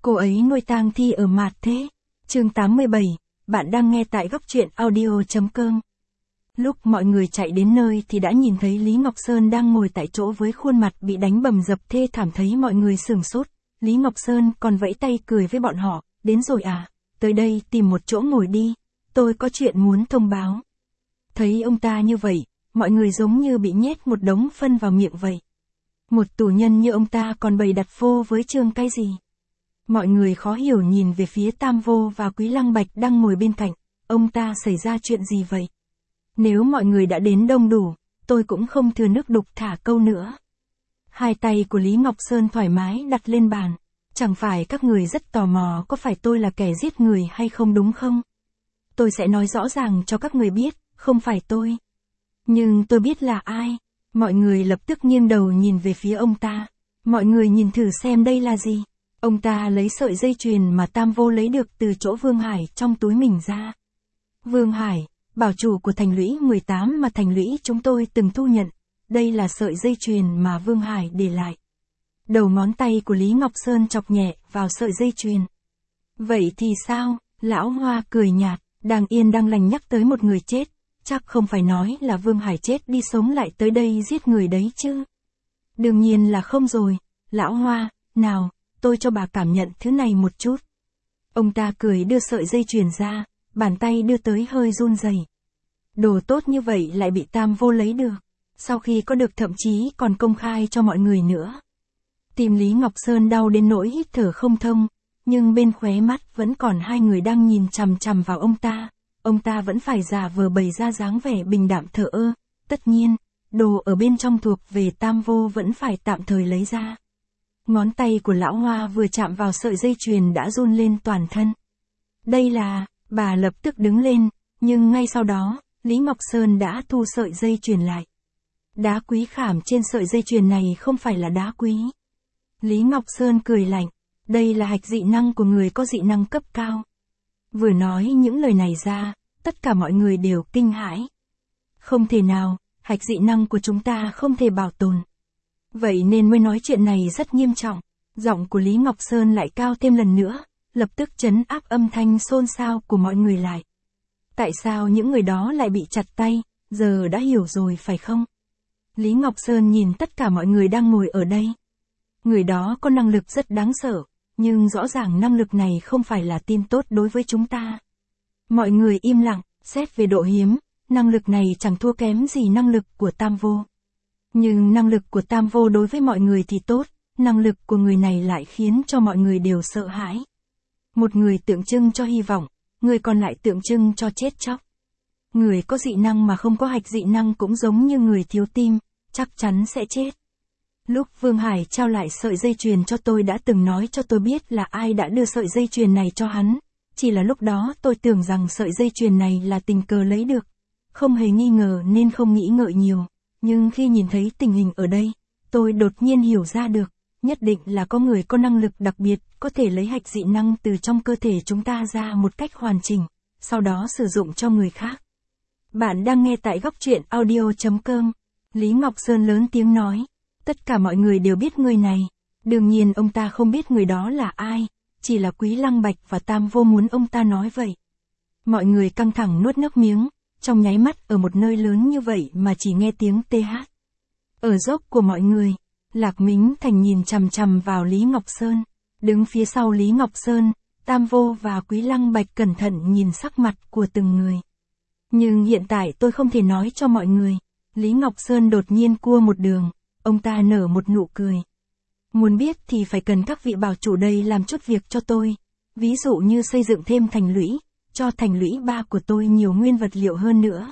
Cô ấy nuôi tang thi ở Mạt Thế. Chương 87, bạn đang nghe tại góc truyện audio.com. Lúc mọi người chạy đến nơi thì đã nhìn thấy Lý Ngọc Sơn đang ngồi tại chỗ với khuôn mặt bị đánh bầm dập thê thảm, thấy mọi người sửng sốt. Lý Ngọc Sơn còn vẫy tay cười với bọn họ, đến rồi à, tới đây tìm một chỗ ngồi đi, tôi có chuyện muốn thông báo. Thấy ông ta như vậy, mọi người giống như bị nhét một đống phân vào miệng vậy. Một tù nhân như ông ta còn bày đặt phô với Trương cái gì? Mọi người khó hiểu nhìn về phía Tam Vô và Quý Lăng Bạch đang ngồi bên cạnh, ông ta xảy ra chuyện gì vậy? Nếu mọi người đã đến đông đủ, tôi cũng không thừa nước đục thả câu nữa. Hai tay của Lý Ngọc Sơn thoải mái đặt lên bàn, chẳng phải các người rất tò mò có phải tôi là kẻ giết người hay không đúng không? Tôi sẽ nói rõ ràng cho các người biết, không phải tôi. Nhưng tôi biết là ai. Mọi người lập tức nghiêng đầu nhìn về phía ông ta. Mọi người nhìn thử xem đây là gì. Ông ta lấy sợi dây chuyền mà Tam Vô lấy được từ chỗ Vương Hải trong túi mình ra. Vương Hải, bảo chủ của thành lũy 18 mà thành lũy chúng tôi từng thu nhận. Đây là sợi dây chuyền mà Vương Hải để lại. Đầu ngón tay của Lý Ngọc Sơn chọc nhẹ vào sợi dây chuyền. Vậy thì sao? Lão Hoa cười nhạt, đang yên đang lành nhắc tới một người chết. Chắc không phải nói là Vương Hải chết đi sống lại tới đây giết người đấy chứ. Đương nhiên là không rồi. Lão Hoa, nào, tôi cho bà cảm nhận thứ này một chút. Ông ta cười đưa sợi dây chuyền ra, bàn tay đưa tới hơi run rẩy. Đồ tốt như vậy lại bị Tam Vô lấy được. Sau khi có được thậm chí còn công khai cho mọi người nữa. Tim Lý Ngọc Sơn đau đến nỗi hít thở không thông, nhưng bên khóe mắt vẫn còn hai người đang nhìn chằm chằm vào ông ta. Ông ta vẫn phải giả vờ bày ra dáng vẻ bình đạm thờ ơ. Tất nhiên, đồ ở bên trong thuộc về Tam Vô vẫn phải tạm thời lấy ra. Ngón tay của lão Hoa vừa chạm vào sợi dây chuyền đã run lên toàn thân. Đây là, bà lập tức đứng lên, nhưng ngay sau đó, Lý Ngọc Sơn đã thu sợi dây chuyền lại. Đá quý khảm trên sợi dây chuyền này không phải là đá quý. Lý Ngọc Sơn cười lạnh, đây là hạch dị năng của người có dị năng cấp cao. Vừa nói những lời này ra, tất cả mọi người đều kinh hãi. Không thể nào, hạch dị năng của chúng ta không thể bảo tồn. Vậy nên mới nói chuyện này rất nghiêm trọng. Giọng của Lý Ngọc Sơn lại cao thêm lần nữa, lập tức trấn áp âm thanh xôn xao của mọi người lại. Tại sao những người đó lại bị chặt tay, giờ đã hiểu rồi phải không? Lý Ngọc Sơn nhìn tất cả mọi người đang ngồi ở đây. Người đó có năng lực rất đáng sợ, nhưng rõ ràng năng lực này không phải là tin tốt đối với chúng ta. Mọi người im lặng, xét về độ hiếm, năng lực này chẳng thua kém gì năng lực của Tam Vô. Nhưng năng lực của Tam Vô đối với mọi người thì tốt, năng lực của người này lại khiến cho mọi người đều sợ hãi. Một người tượng trưng cho hy vọng, người còn lại tượng trưng cho chết chóc. Người có dị năng mà không có hạch dị năng cũng giống như người thiếu tim, chắc chắn sẽ chết. Lúc Vương Hải trao lại sợi dây chuyền cho tôi đã từng nói cho tôi biết là ai đã đưa sợi dây chuyền này cho hắn. Chỉ là lúc đó tôi tưởng rằng sợi dây chuyền này là tình cờ lấy được. Không hề nghi ngờ nên không nghĩ ngợi nhiều. Nhưng khi nhìn thấy tình hình ở đây, tôi đột nhiên hiểu ra được. Nhất định là có người có năng lực đặc biệt, có thể lấy hạch dị năng từ trong cơ thể chúng ta ra một cách hoàn chỉnh, sau đó sử dụng cho người khác. Bạn đang nghe tại góc truyện audio.com. Lý Ngọc Sơn lớn tiếng nói. Tất cả mọi người đều biết người này. Đương nhiên ông ta không biết người đó là ai, chỉ là Quý Lăng Bạch và Tam Vô muốn ông ta nói vậy. Mọi người căng thẳng nuốt nước miếng, trong nháy mắt ở một nơi lớn như vậy mà chỉ nghe tiếng TH. Ở dốc của mọi người, Lạc Mính Thành nhìn chằm chằm vào Lý Ngọc Sơn. Đứng phía sau Lý Ngọc Sơn, Tam Vô và Quý Lăng Bạch cẩn thận nhìn sắc mặt của từng người. Nhưng hiện tại tôi không thể nói cho mọi người. Lý Ngọc Sơn đột nhiên cua một đường. Ông ta nở một nụ cười. Muốn biết thì phải cần các vị bảo chủ đây làm chút việc cho tôi. Ví dụ như xây dựng thêm thành lũy, cho thành lũy 3 của tôi nhiều nguyên vật liệu hơn nữa.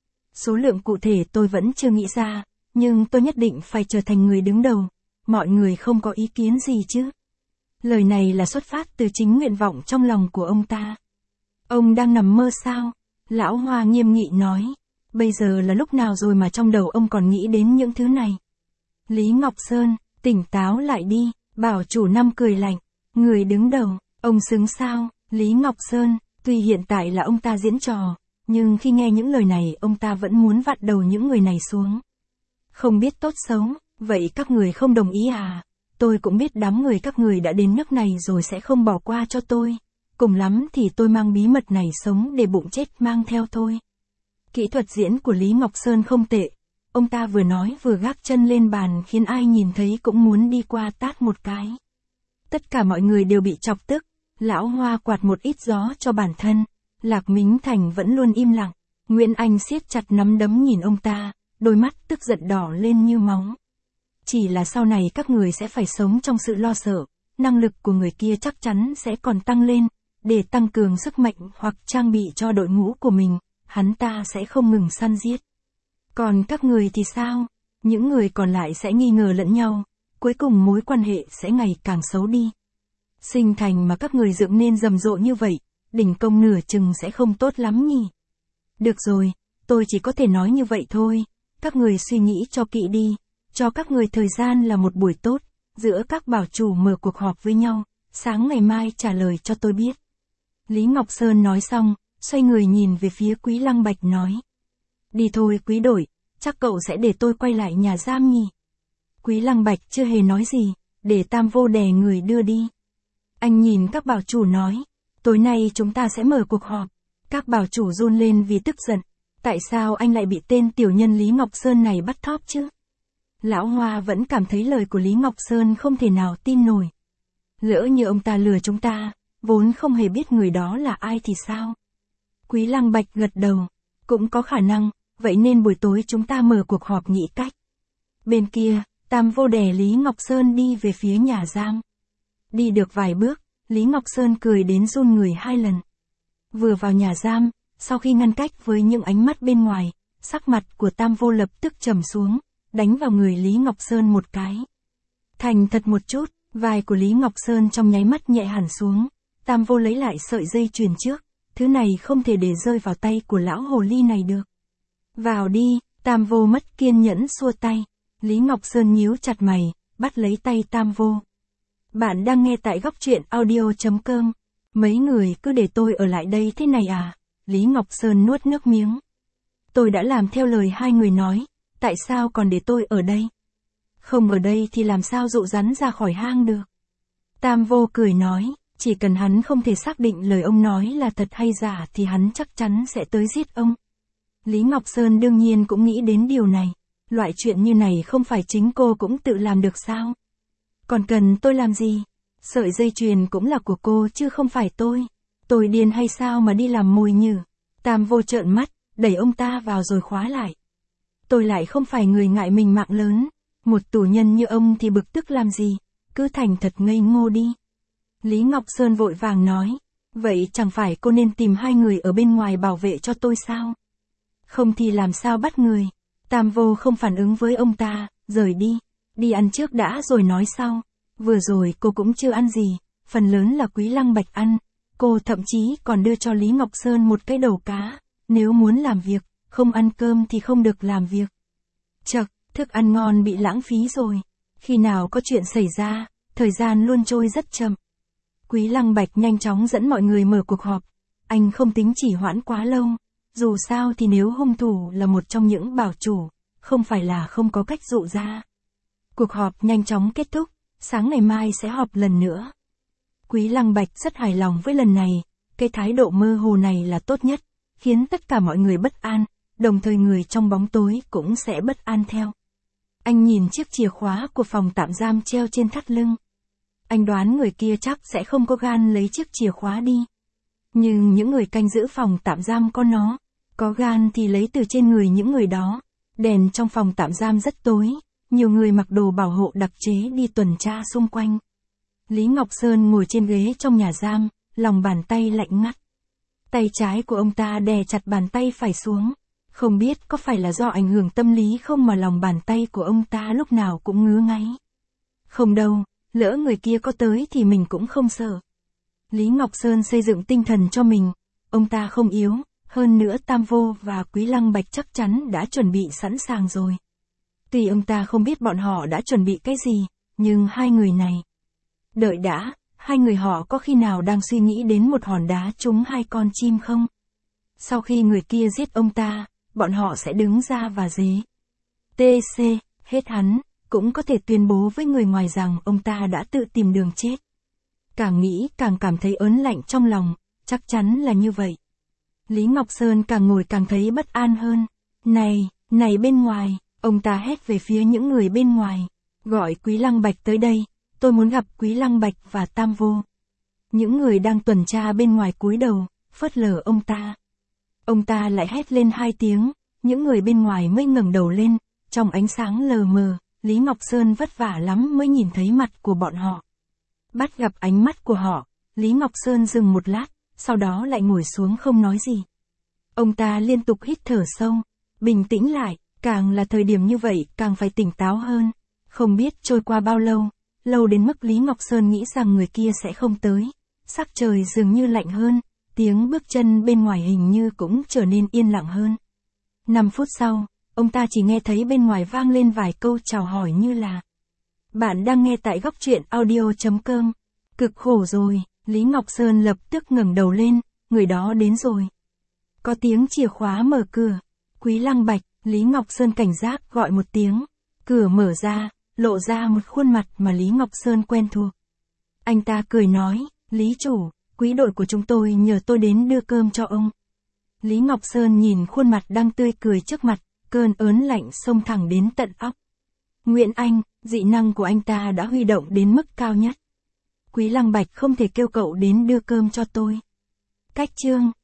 Số lượng cụ thể tôi vẫn chưa nghĩ ra, nhưng tôi nhất định phải trở thành người đứng đầu. Mọi người không có ý kiến gì chứ? Lời này là xuất phát từ chính nguyện vọng trong lòng của ông ta. Ông đang nằm mơ sao? Lão Hoa nghiêm nghị nói. Bây giờ là lúc nào rồi mà trong đầu ông còn nghĩ đến những thứ này? Lý Ngọc Sơn, tỉnh táo lại đi, bảo chủ Năm cười lạnh. Người đứng đầu, ông xứng sao? Lý Ngọc Sơn, tuy hiện tại là ông ta diễn trò, nhưng khi nghe những lời này ông ta vẫn muốn vặn đầu những người này xuống. Không biết tốt xấu, vậy các người không đồng ý à? Tôi cũng biết đám người các người đã đến nước này rồi sẽ không bỏ qua cho tôi. Cùng lắm thì tôi mang bí mật này sống để bụng chết mang theo thôi. Kỹ thuật diễn của Lý Ngọc Sơn không tệ. Ông ta vừa nói vừa gác chân lên bàn khiến ai nhìn thấy cũng muốn đi qua tát một cái. Tất cả mọi người đều bị chọc tức. Lão Hoa quạt một ít gió cho bản thân. Lạc Mính Thành vẫn luôn im lặng. Nguyễn Anh siết chặt nắm đấm nhìn ông ta, đôi mắt tức giận đỏ lên như máu. Chỉ là sau này các người sẽ phải sống trong sự lo sợ, năng lực của người kia chắc chắn sẽ còn tăng lên, để tăng cường sức mạnh hoặc trang bị cho đội ngũ của mình, hắn ta sẽ không ngừng săn giết. Còn các người thì sao? Những người còn lại sẽ nghi ngờ lẫn nhau, cuối cùng mối quan hệ sẽ ngày càng xấu đi. Sinh thành mà các người dựng nên rầm rộ như vậy, đỉnh công nửa chừng sẽ không tốt lắm nhỉ. Được rồi, tôi chỉ có thể nói như vậy thôi, các người suy nghĩ cho kỹ đi, cho các người thời gian là một buổi tốt, giữa các bảo chủ mở cuộc họp với nhau, sáng ngày mai trả lời cho tôi biết. Lý Ngọc Sơn nói xong, xoay người nhìn về phía Quý Lăng Bạch nói. Đi thôi Quý đội, chắc cậu sẽ để tôi quay lại nhà giam nhỉ. Quý Lăng Bạch chưa hề nói gì, để Tam Vô đè người đưa đi. Anh nhìn các bảo chủ nói, tối nay chúng ta sẽ mở cuộc họp. Các bảo chủ run lên vì tức giận. Tại sao anh lại bị tên tiểu nhân Lý Ngọc Sơn này bắt thóp chứ? Lão Hoa vẫn cảm thấy lời của Lý Ngọc Sơn không thể nào tin nổi. Lỡ như ông ta lừa chúng ta, vốn không hề biết người đó là ai thì sao? Quý Lăng Bạch gật đầu. Cũng có khả năng, vậy nên buổi tối chúng ta mở cuộc họp nghĩ cách. Bên kia, Tam Vô đè Lý Ngọc Sơn đi về phía nhà giam. Đi được vài bước, Lý Ngọc Sơn cười đến run người 2 lần. Vừa vào nhà giam, sau khi ngăn cách với những ánh mắt bên ngoài, sắc mặt của Tam Vô lập tức trầm xuống, đánh vào người Lý Ngọc Sơn một cái. Thành thật một chút, vai của Lý Ngọc Sơn trong nháy mắt nhẹ hẳn xuống. Tam Vô lấy lại sợi dây chuyền trước, thứ này không thể để rơi vào tay của lão hồ ly này được. Vào đi, Tam Vô mất kiên nhẫn xua tay. Lý Ngọc Sơn nhíu chặt mày, bắt lấy tay Tam Vô. Bạn đang nghe tại góc truyện audio.com. Mấy người cứ để tôi ở lại đây thế này à? Lý Ngọc Sơn nuốt nước miếng. Tôi đã làm theo lời hai người nói, tại sao còn để tôi ở đây? Không ở đây thì làm sao dụ rắn ra khỏi hang được? Tam Vô cười nói, chỉ cần hắn không thể xác định lời ông nói là thật hay giả thì hắn chắc chắn sẽ tới giết ông. Lý Ngọc Sơn đương nhiên cũng nghĩ đến điều này. Loại chuyện như này không phải chính cô cũng tự làm được sao? Còn cần tôi làm gì? Sợi dây chuyền cũng là của cô chứ không phải tôi. Tôi điên hay sao mà đi làm mồi nhử? Tam Vô trợn mắt, đẩy ông ta vào rồi khóa lại. Tôi lại không phải người ngại mình mạng lớn. Một tù nhân như ông thì bực tức làm gì? Cứ thành thật ngây ngô đi. Lý Ngọc Sơn vội vàng nói. Vậy chẳng phải cô nên tìm 2 người ở bên ngoài bảo vệ cho tôi sao? Không thì làm sao bắt người? Tam Vô không phản ứng với ông ta, rời đi. Đi ăn trước đã rồi nói sau. Vừa rồi cô cũng chưa ăn gì, phần lớn là Quý Lăng Bạch ăn. Cô thậm chí còn đưa cho Lý Ngọc Sơn một cái đầu cá. Nếu muốn làm việc, không ăn cơm thì không được làm việc. Chậc, thức ăn ngon bị lãng phí rồi. Khi nào có chuyện xảy ra, thời gian luôn trôi rất chậm. Quý Lăng Bạch nhanh chóng dẫn mọi người mở cuộc họp. Anh không tính chỉ hoãn quá lâu. Dù sao thì nếu hung thủ là một trong những bảo chủ, không phải là không có cách dụ ra. Cuộc họp nhanh chóng kết thúc, sáng ngày mai sẽ họp lần nữa. Quý Lăng Bạch rất hài lòng với lần này, cái thái độ mơ hồ này là tốt nhất, khiến tất cả mọi người bất an, đồng thời người trong bóng tối cũng sẽ bất an theo. Anh nhìn chiếc chìa khóa của phòng tạm giam treo trên thắt lưng. Anh đoán người kia chắc sẽ không có gan lấy chiếc chìa khóa đi. Nhưng những người canh giữ phòng tạm giam có gan thì lấy từ trên người những người đó. Đèn trong phòng tạm giam rất tối, nhiều người mặc đồ bảo hộ đặc chế đi tuần tra xung quanh. Lý Ngọc Sơn ngồi trên ghế trong nhà giam, lòng bàn tay lạnh ngắt. Tay trái của ông ta đè chặt bàn tay phải xuống. Không biết có phải là do ảnh hưởng tâm lý không mà lòng bàn tay của ông ta lúc nào cũng ngứa ngáy. Không đâu, lỡ người kia có tới thì mình cũng không sợ. Lý Ngọc Sơn xây dựng tinh thần cho mình, ông ta không yếu, hơn nữa Tam Vô và Quý Lăng Bạch chắc chắn đã chuẩn bị sẵn sàng rồi. Tuy ông ta không biết bọn họ đã chuẩn bị cái gì, nhưng 2 người này. Đợi đã, 2 người họ có khi nào đang suy nghĩ đến một hòn đá trúng 2 con chim không? Sau khi người kia giết ông ta, bọn họ sẽ đứng ra và dế. TC, hết hắn, cũng có thể tuyên bố với người ngoài rằng ông ta đã tự tìm đường chết. Càng nghĩ càng cảm thấy ớn lạnh trong lòng, chắc chắn là như vậy. Lý Ngọc Sơn càng ngồi càng thấy bất an hơn. Này bên ngoài, ông ta hét về phía những người bên ngoài. Gọi Quý Lăng Bạch tới đây, tôi muốn gặp Quý Lăng Bạch và Tam Vô. Những người đang tuần tra bên ngoài cúi đầu, phớt lờ ông ta. Ông ta lại hét lên 2 tiếng, những người bên ngoài mới ngẩng đầu lên, trong ánh sáng lờ mờ, Lý Ngọc Sơn vất vả lắm mới nhìn thấy mặt của bọn họ. Bắt gặp ánh mắt của họ, Lý Ngọc Sơn dừng một lát, sau đó lại ngồi xuống không nói gì. Ông ta liên tục hít thở sâu, bình tĩnh lại, càng là thời điểm như vậy càng phải tỉnh táo hơn. Không biết trôi qua bao lâu, lâu đến mức Lý Ngọc Sơn nghĩ rằng người kia sẽ không tới. Sắc trời dường như lạnh hơn, tiếng bước chân bên ngoài hình như cũng trở nên yên lặng hơn. 5 phút sau, ông ta chỉ nghe thấy bên ngoài vang lên vài câu chào hỏi như là: Bạn đang nghe tại góc truyện audio.com. Cực khổ rồi, Lý Ngọc Sơn lập tức ngẩng đầu lên, người đó đến rồi. Có tiếng chìa khóa mở cửa. Quý Lăng Bạch, Lý Ngọc Sơn cảnh giác gọi một tiếng. Cửa mở ra, lộ ra một khuôn mặt mà Lý Ngọc Sơn quen thuộc. Anh ta cười nói: Lý chủ, quý đội của chúng tôi nhờ tôi đến đưa cơm cho ông. Lý Ngọc Sơn nhìn khuôn mặt đang tươi cười trước mặt, cơn ớn lạnh xông thẳng đến tận óc. Nguyễn Anh, dị năng của anh ta đã huy động đến mức cao nhất. Quý Lăng Bạch không thể kêu cậu đến đưa cơm cho tôi. Cách chương